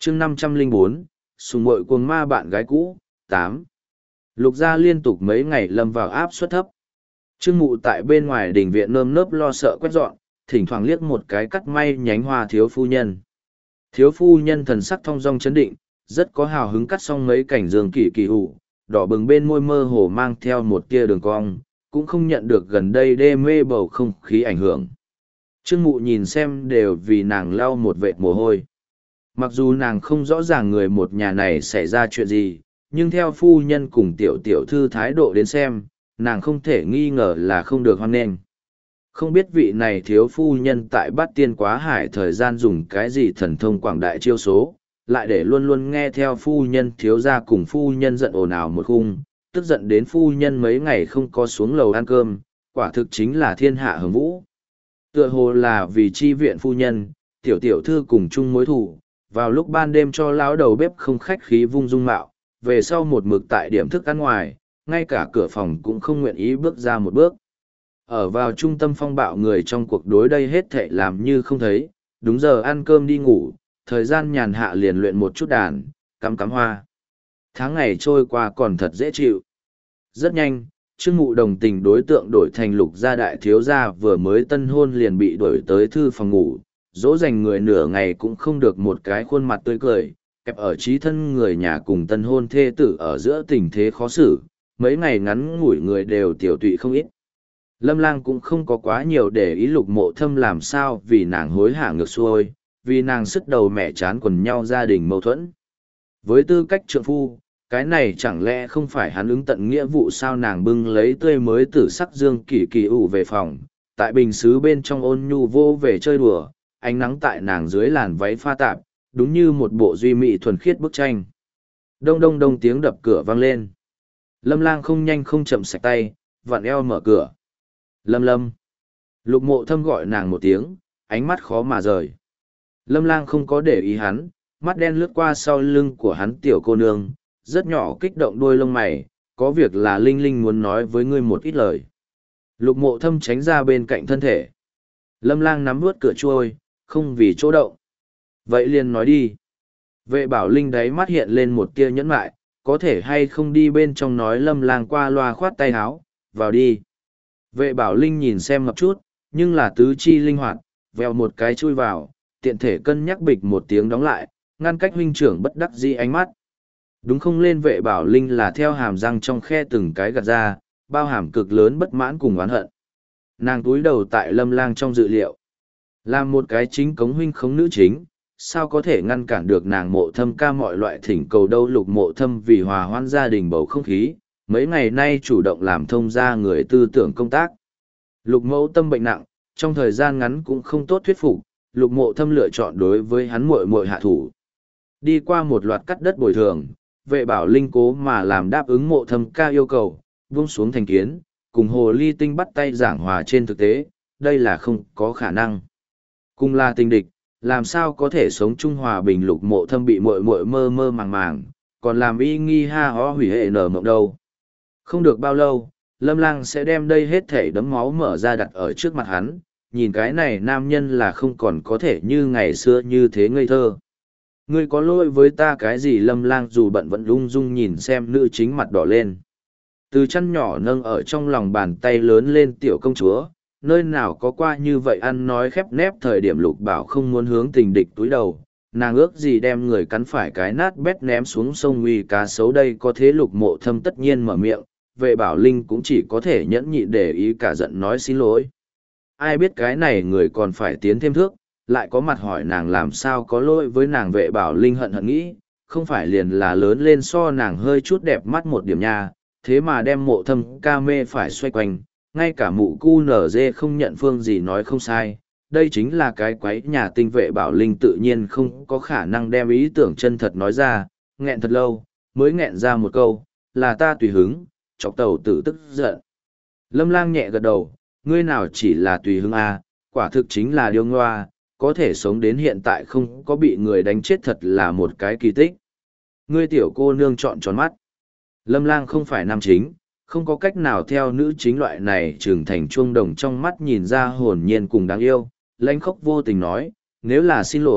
chương 504, sùng mội cuồng ma bạn gái cũ, 8. Lục gia liên tục mấy ngày lâm vào áp suất thấp. Trương Mụ tại bên ngoài đình viện nơm nớp lo sợ quét dọn, thỉnh thoảng liếc một cái cắt may nhánh hoa thiếu phu nhân. Thiếu phu nhân thần sắc thong dong chấn định, rất có hào hứng cắt xong mấy cảnh dương kỳ kỳ hủ, đỏ bừng bên môi mơ hồ mang theo một tia đường cong, cũng không nhận được gần đây đê mê bầu không khí ảnh hưởng. Trương Mụ nhìn xem đều vì nàng lau một vệt mồ hôi. Mặc dù nàng không rõ ràng người một nhà này xảy ra chuyện gì, nhưng theo phu nhân cùng tiểu tiểu thư thái độ đến xem, nàng không thể nghi ngờ là không được hoan nghênh. Không biết vị này thiếu phu nhân tại Bát Tiên Quá Hải thời gian dùng cái gì thần thông quảng đại chiêu số, lại để luôn luôn nghe theo phu nhân thiếu gia cùng phu nhân giận ồn ào một khung, tức giận đến phu nhân mấy ngày không có xuống lầu ăn cơm, quả thực chính là thiên hạ hưởng vũ. Tựa hồ là vì chi viện phu nhân, tiểu tiểu thư cùng chung mối thù, vào lúc ban đêm cho lão đầu bếp không khách khí vung dung mạo, về sau một mực tại điểm thức ăn ngoài, ngay cả cửa phòng cũng không nguyện ý bước ra một bước. Ở vào trung tâm phong bạo người trong cuộc đối đây hết thệ làm như không thấy, đúng giờ ăn cơm đi ngủ, thời gian nhàn hạ liền luyện một chút đàn, cắm cắm hoa. Tháng ngày trôi qua còn thật dễ chịu. Rất nhanh, Trương Mụ đồng tình đối tượng đổi thành Lục gia đại thiếu gia vừa mới tân hôn liền bị đuổi tới thư phòng ngủ, dỗ dành người nửa ngày cũng không được một cái khuôn mặt tươi cười, kẹp ở trí thân người nhà cùng tân hôn thê tử ở giữa tình thế khó xử, mấy ngày ngắn ngủi người đều tiểu tụy không ít. Lâm Lang cũng không có quá nhiều để ý Lục Mộ Thâm làm sao vì nàng hối hả ngược xuôi, vì nàng sức đầu mẹ chán quần nhau gia đình mâu thuẫn. Với tư cách trượng phu, cái này chẳng lẽ không phải hắn ứng tận nghĩa vụ sao nàng bưng lấy tươi mới tử sắc dương kỳ kỳ ủ về phòng, tại bình xứ bên trong ôn nhu vô về chơi đùa, ánh nắng tại nàng dưới làn váy pha tạp, đúng như một bộ duy mỹ thuần khiết bức tranh. Đông đông đông tiếng đập cửa vang lên. Lâm Lang không nhanh không chậm sạch tay, vặn eo mở cửa. Lâm Lâm. Lục Mộ Thâm gọi nàng một tiếng, ánh mắt khó mà rời. Lâm Lang không có để ý hắn, mắt đen lướt qua sau lưng của hắn tiểu cô nương, rất nhỏ kích động đôi lông mày, có việc là Linh Linh muốn nói với ngươi một ít lời. Lục Mộ Thâm tránh ra bên cạnh thân thể. Lâm Lang nắm vướt cửa trôi, không vì chỗ động. Vậy liền nói đi. Vệ Bảo Linh đáy mắt hiện lên một tia nhẫn mại, có thể hay không đi bên trong nói Lâm Lang qua loa khoát tay háo, vào đi. Vệ Bảo Linh nhìn xem ngập chút, nhưng là tứ chi linh hoạt, vèo một cái chui vào, tiện thể cân nhắc bịch một tiếng đóng lại, ngăn cách huynh trưởng bất đắc dĩ ánh mắt. Đúng không lên Vệ Bảo Linh là theo hàm răng trong khe từng cái gạt ra, bao hàm cực lớn bất mãn cùng oán hận. Nàng túi đầu tại Lâm Lang trong dự liệu. Làm một cái chính cống huynh khống nữ chính, sao có thể ngăn cản được nàng Mộ Thâm ca mọi loại thỉnh cầu đâu. Lục Mộ Thâm vì hòa hoãn gia đình bầu không khí, mấy ngày nay chủ động làm thông gia người tư tưởng công tác. Lục Mẫu tâm bệnh nặng, trong thời gian ngắn cũng không tốt thuyết phục, Lục Mộ Thâm lựa chọn đối với hắn muội muội hạ thủ. Đi qua một loạt cắt đất bồi thường, Vệ Bảo Linh cố mà làm đáp ứng Mộ Thâm ca yêu cầu, buông xuống thành kiến, cùng Hồ Ly Tinh bắt tay giảng hòa trên thực tế, đây là không có khả năng. Cùng là tình địch, làm sao có thể sống chung hòa bình. Lục Mộ Thâm bị muội muội mơ mơ màng màng, còn làm y nghi ha ho hủy hệ nở mộng đâu. Không được bao lâu, Lâm Lang sẽ đem đây hết thể đấm máu mở ra đặt ở trước mặt hắn, nhìn cái này nam nhân là không còn có thể như ngày xưa như thế ngây thơ. Ngươi có lỗi với ta cái gì? Lâm Lang dù bận vẫn lung dung nhìn xem nữ chính mặt đỏ lên. Từ chân nhỏ nâng ở trong lòng bàn tay lớn lên tiểu công chúa, nơi nào có qua như vậy ăn nói khép nép. Thời điểm Lục Bảo không muốn hướng tình địch túi đầu, nàng ước gì đem người cắn phải cái nát bét ném xuống sông uy cá sấu đây. Có thế Lục Mộ Thâm tất nhiên mở miệng, Vệ Bảo Linh cũng chỉ có thể nhẫn nhịn để ý cả giận nói xin lỗi. Ai biết cái này người còn phải tiến thêm thước, lại có mặt hỏi nàng làm sao có lỗi với nàng. Vệ Bảo Linh hận hận nghĩ, không phải liền là lớn lên so nàng hơi chút đẹp mắt một điểm nha, thế mà đem Mộ Thâm ca mê phải xoay quanh, ngay cả mụ cu nở dê không nhận phương gì nói không sai. Đây chính là cái quái nhà tinh. Vệ Bảo Linh tự nhiên không có khả năng đem ý tưởng chân thật nói ra, nghẹn thật lâu, mới nghẹn ra một câu, là ta tùy hứng, chọc tàu tử tức giận. Lâm Lang nhẹ gật đầu, ngươi nào chỉ là tùy hứng à, quả thực chính là điêu ngoa, có thể sống đến hiện tại không có bị người đánh chết thật là một cái kỳ tích. Ngươi tiểu cô nương trọn tròn mắt. Lâm Lang không phải nam chính, không có cách nào theo nữ chính loại này trưởng thành chuông đồng trong mắt nhìn ra hồn nhiên cùng đáng yêu, lãnh khốc vô tình nói, nếu là xin lỗi,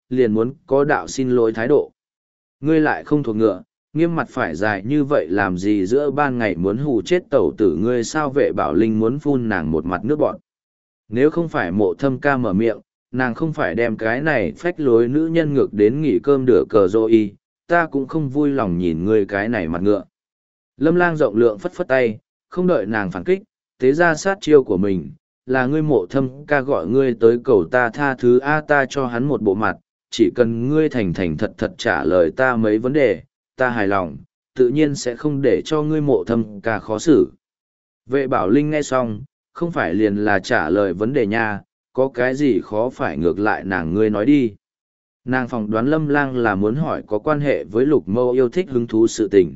liền muốn có đạo xin lỗi thái độ. Ngươi lại không thuộc ngựa, nghiêm mặt phải dài như vậy làm gì giữa ban ngày muốn hù chết tẩu tử ngươi sao Vệ Bảo Linh muốn phun nàng một mặt nước bọt. Nếu không phải Mộ Thâm Ca mở miệng, nàng không phải đem cái này phách lối nữ nhân ngược đến nghỉ cơm đửa cờ rô y, ta cũng không vui lòng nhìn ngươi cái này mặt ngựa. Lâm Lang rộng lượng phất phất tay, không đợi nàng phản kích, tế ra sát chiêu của mình, là ngươi Mộ Thâm Ca gọi ngươi tới cầu ta tha thứ a ta cho hắn một bộ mặt, chỉ cần ngươi thành thành thật thật trả lời ta mấy vấn đề, ta hài lòng, tự nhiên sẽ không để cho ngươi Mộ Thâm Ca khó xử. Vệ Bảo Linh nghe xong, không phải liền là trả lời vấn đề nha, có cái gì khó phải ngược lại nàng ngươi nói đi. Nàng phỏng đoán Lâm Lang là muốn hỏi có quan hệ với Lục Mâu yêu thích hứng thú sự tình.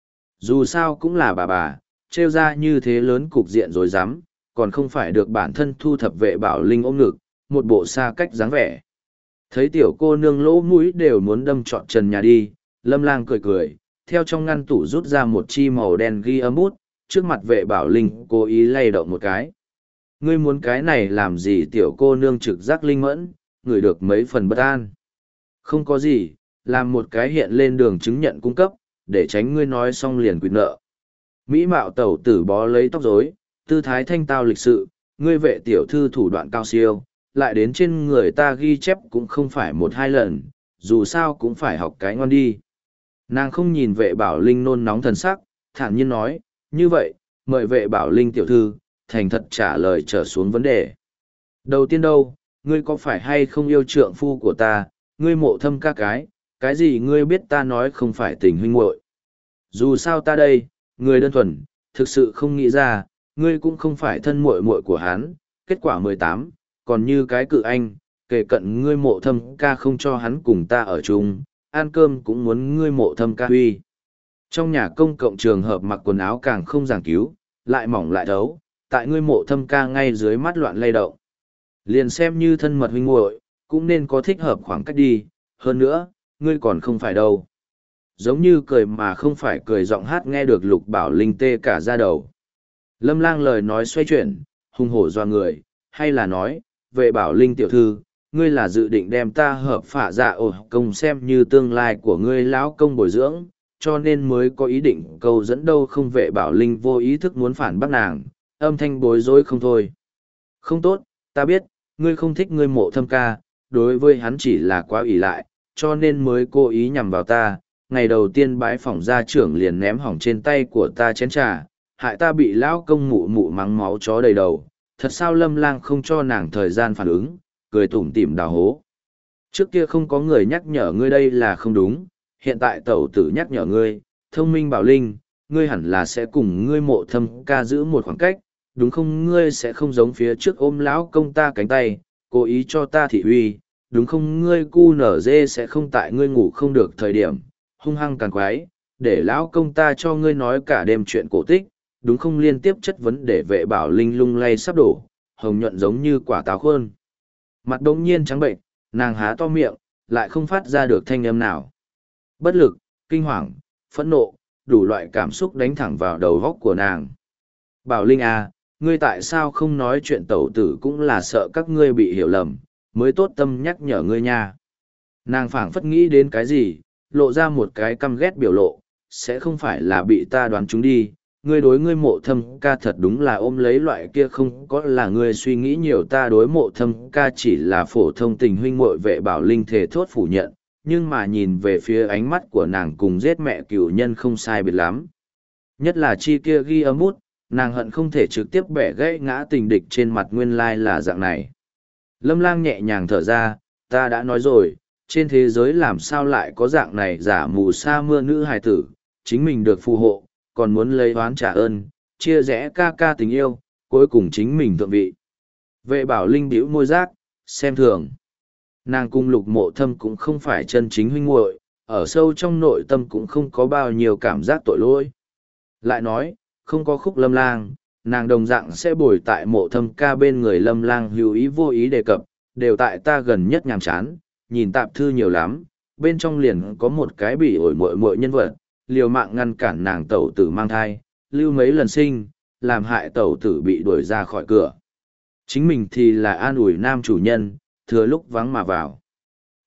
Dù sao cũng là bà, trêu ra như thế lớn cục diện rồi dám, còn không phải được bản thân thu thập Vệ Bảo Linh ôm ngực, một bộ xa cách dáng vẻ. Thấy tiểu cô nương lỗ mũi đều muốn đâm trọn trần nhà đi, Lâm Lang cười cười, theo trong ngăn tủ rút ra một chi màu đen ghi âm bút, trước mặt Vệ Bảo Linh cố ý lay động một cái. Ngươi muốn cái này làm gì tiểu cô nương trực giác linh mẫn, ngửi được mấy phần bất an. Không có gì, làm một cái hiện lên đường chứng nhận cung cấp, để tránh ngươi nói xong liền quỵt nợ. Mỹ mạo tẩu tử bó lấy tóc rối, tư thái thanh tao lịch sự, ngươi vệ tiểu thư thủ đoạn cao siêu, lại đến trên người ta ghi chép cũng không phải một hai lần, dù sao cũng phải học cái ngon đi. Nàng không nhìn Vệ Bảo Linh nôn nóng thần sắc, thản nhiên nói, như vậy, mời Vệ Bảo Linh tiểu thư, thành thật trả lời trở xuống vấn đề. Đầu tiên đâu, ngươi có phải hay không yêu trượng phu của ta, ngươi Mộ Thâm Ca cái gì ngươi biết ta nói không phải tình huynh muội. Dù sao ta đây, người đơn thuần, thực sự không nghĩ ra, ngươi cũng không phải thân muội muội của hắn, kết quả 18, còn như cái cự anh, kể cận ngươi Mộ Thâm Ca không cho hắn cùng ta ở chung, ăn cơm cũng muốn ngươi Mộ Thâm Ca huy. Trong nhà công cộng trường hợp mặc quần áo càng không giảng cứu, lại mỏng lại thấu, tại ngươi Mộ Thâm Ca ngay dưới mắt loạn lay động. Liền xem như thân mật huynh muội, cũng nên có thích hợp khoảng cách đi, hơn nữa, ngươi còn không phải đâu. Giống như cười mà không phải cười giọng hát nghe được Lục Bảo Linh tê cả da đầu. Lâm Lang lời nói xoay chuyển, hung hổ doa người, hay là nói, Vệ Bảo Linh tiểu thư, ngươi là dự định đem ta hợp phả dạ ổ công xem như tương lai của ngươi lão công bồi dưỡng, cho nên mới có ý định câu dẫn đâu không. Vệ Bảo Linh vô ý thức muốn phản bác nàng, âm thanh bối rối không thôi. Không tốt, ta biết, ngươi không thích ngươi Mộ Thâm Ca, đối với hắn chỉ là quá ỷ lại, cho nên mới cố ý nhằm vào ta. Ngày đầu tiên bái phỏng gia trưởng liền ném hỏng trên tay của ta chén trà, hại ta bị lão công mụ mụ mắng máu chó đầy đầu. Thật sao? Lâm Lang không cho nàng thời gian phản ứng, cười tủm tỉm đào hố. Trước kia không có người nhắc nhở ngươi đây là không đúng, hiện tại tẩu tử nhắc nhở ngươi, thông minh Bảo Linh, ngươi hẳn là sẽ cùng ngươi Mộ Thâm Ca giữ một khoảng cách, đúng không? Ngươi sẽ không giống phía trước ôm lão công ta cánh tay, cố ý cho ta thị uy, đúng không? Ngươi cu nở dê sẽ không tại ngươi ngủ không được thời điểm, hung hăng càn quái, để lão công ta cho ngươi nói cả đêm chuyện cổ tích, đúng không? Liên tiếp chất vấn để Vệ Bảo Linh lung lay sắp đổ, hồng nhuận giống như quả táo khuôn. Mặt đống nhiên trắng bệnh, nàng há to miệng, lại không phát ra được thanh âm nào. Bất lực, kinh hoàng, phẫn nộ, đủ loại cảm xúc đánh thẳng vào đầu góc của nàng. Bảo Linh à, ngươi tại sao không nói chuyện tẩu tử cũng là sợ các ngươi bị hiểu lầm, mới tốt tâm nhắc nhở ngươi nha. Nàng phảng phất nghĩ đến cái gì, lộ ra một cái căm ghét biểu lộ, sẽ không phải là bị ta đoán trúng đi. Ngươi đối ngươi Mộ Thâm Ca thật đúng là ôm lấy loại kia không có là ngươi suy nghĩ nhiều, ta đối Mộ Thâm Ca chỉ là phổ thông tình huynh muội. Vệ Bảo Linh thề thốt phủ nhận, nhưng mà nhìn về phía ánh mắt của nàng cùng giết mẹ cửu nhân không sai biệt lắm. Nhất là chi kia ghi âm bút, nàng hận không thể trực tiếp bẻ gãy ngã tình địch trên mặt, nguyên lai là dạng này. Lâm Lang nhẹ nhàng thở ra, ta đã nói rồi, trên thế giới làm sao lại có dạng này giả mù sa mưa nữ hài tử, chính mình được phù hộ, còn muốn lấy oán trả ơn, chia rẽ ca ca tình yêu, cuối cùng chính mình thượng vị. Vệ Bảo Linh bĩu môi giác, xem thường. Nàng cùng Lục Mộ Thâm cũng không phải chân chính huynh muội, ở sâu trong nội tâm cũng không có bao nhiêu cảm giác tội lỗi. Lại nói, không có Khúc Lâm Lang, nàng đồng dạng sẽ bồi tại Mộ Thâm Ca bên người. Lâm Lang hữu ý vô ý đề cập, đều tại ta gần nhất nhàm chán, nhìn tạp thư nhiều lắm, bên trong liền có một cái bị ổi muội nhân vật, liều mạng ngăn cản nàng tẩu tử mang thai, lưu mấy lần sinh, làm hại tẩu tử bị đuổi ra khỏi cửa. Chính mình thì là an ủi nam chủ nhân, thừa lúc vắng mà vào.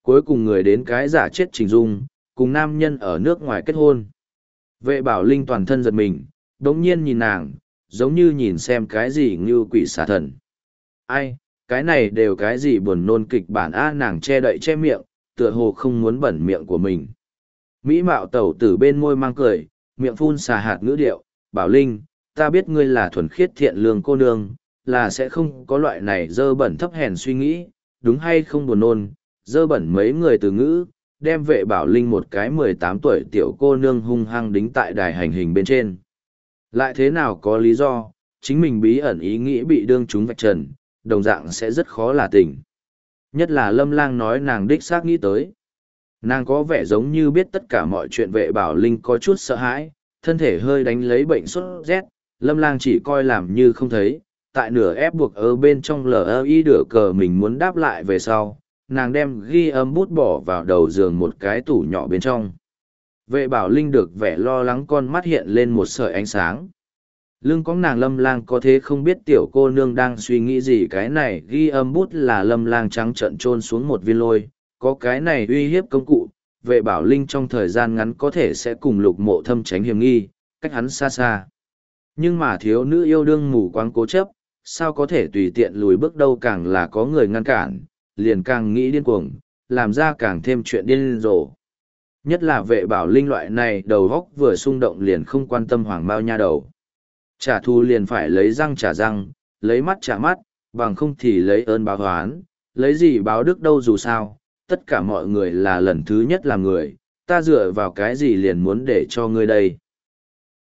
cuối cùng người đến cái giả chết Trình Dung, cùng nam nhân ở nước ngoài kết hôn. Vệ bảo linh toàn thân giật mình, đống nhiên nhìn nàng, giống như nhìn xem cái gì như quỷ xà thần. Ai, cái này đều cái gì buồn nôn kịch bản a, nàng che đậy che miệng, tựa hồ không muốn bẩn miệng của mình. Mỹ mạo tẩu tử bên môi mang cười, miệng phun xà hạt ngữ điệu, bảo linh, ta biết ngươi là thuần khiết thiện lương cô nương, là sẽ không có loại này dơ bẩn thấp hèn suy nghĩ, đúng hay không buồn nôn, dơ bẩn mấy người từ ngữ, đem vệ bảo linh một cái 18 tuổi tiểu cô nương hung hăng đính tại đài hành hình bên trên. Lại thế nào có lý do, chính mình bí ẩn ý nghĩ bị đương chúng vạch trần, đồng dạng sẽ rất khó là tình. Nhất là Lâm Lang nói nàng đích xác nghĩ tới. Nàng có vẻ giống như biết tất cả mọi chuyện, vệ bảo linh có chút sợ hãi, thân thể hơi đánh lấy bệnh sốt rét, Lâm Lang chỉ coi làm như không thấy, tại nửa ép buộc ở bên trong LI đửa cờ mình muốn đáp lại về sau, nàng đem ghi âm bút bỏ vào đầu giường một cái tủ nhỏ bên trong. Vệ bảo linh được vẻ lo lắng, con mắt hiện lên một sợi ánh sáng. Lưng cóng nàng Lâm Lang có thế không biết tiểu cô nương đang suy nghĩ gì, cái này ghi âm bút là Lâm Lang trắng trợn chôn xuống một viên lôi, có cái này uy hiếp công cụ, vệ bảo linh trong thời gian ngắn có thể sẽ cùng Lục Mộ Thâm tránh hiểm nghi, cách hắn xa xa. Nhưng mà thiếu nữ yêu đương mù quáng cố chấp, sao có thể tùy tiện lùi bước, đâu càng là có người ngăn cản, liền càng nghĩ điên cuồng, làm ra càng thêm chuyện điên rồ. Nhất là vệ bảo linh loại này đầu góc vừa xung động liền không quan tâm hoàng bao nha đầu. Trả thù liền phải lấy răng trả răng, lấy mắt trả mắt, bằng không thì lấy ơn báo oán, lấy gì báo đức đâu, dù sao, tất cả mọi người là lần thứ nhất làm người, ta dựa vào cái gì liền muốn để cho ngươi đây.